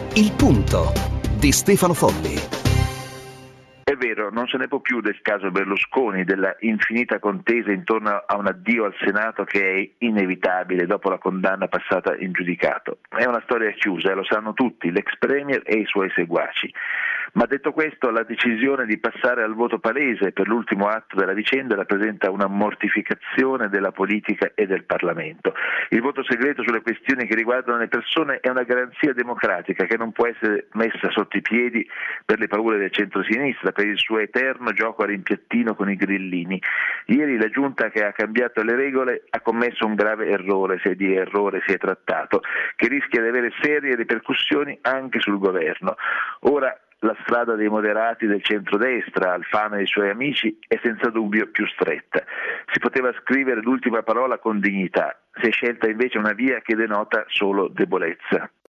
Il punto di Stefano Folli. È vero, non se ne può più del caso Berlusconi, della infinita contesa intorno a un addio al Senato che è inevitabile dopo la condanna passata in giudicato. È una storia chiusa, lo sanno tutti, l'ex premier e i suoi seguaci. Ma detto questo, la decisione di passare al voto palese per l'ultimo atto della vicenda rappresenta una mortificazione della politica e del Parlamento. Il voto segreto sulle questioni che riguardano le persone è una garanzia democratica che non può essere messa sotto i piedi per le paure del centro-sinistra, per il suo eterno gioco a rimpiattino con i grillini. Ieri la Giunta, che ha cambiato le regole, ha commesso un grave errore, se di errore si è trattato, che rischia di avere serie ripercussioni anche sul governo. Ora la strada dei moderati del centrodestra, Alfano e i suoi amici, è senza dubbio più stretta. Si poteva scrivere l'ultima parola con dignità, si è scelta invece una via che denota solo debolezza.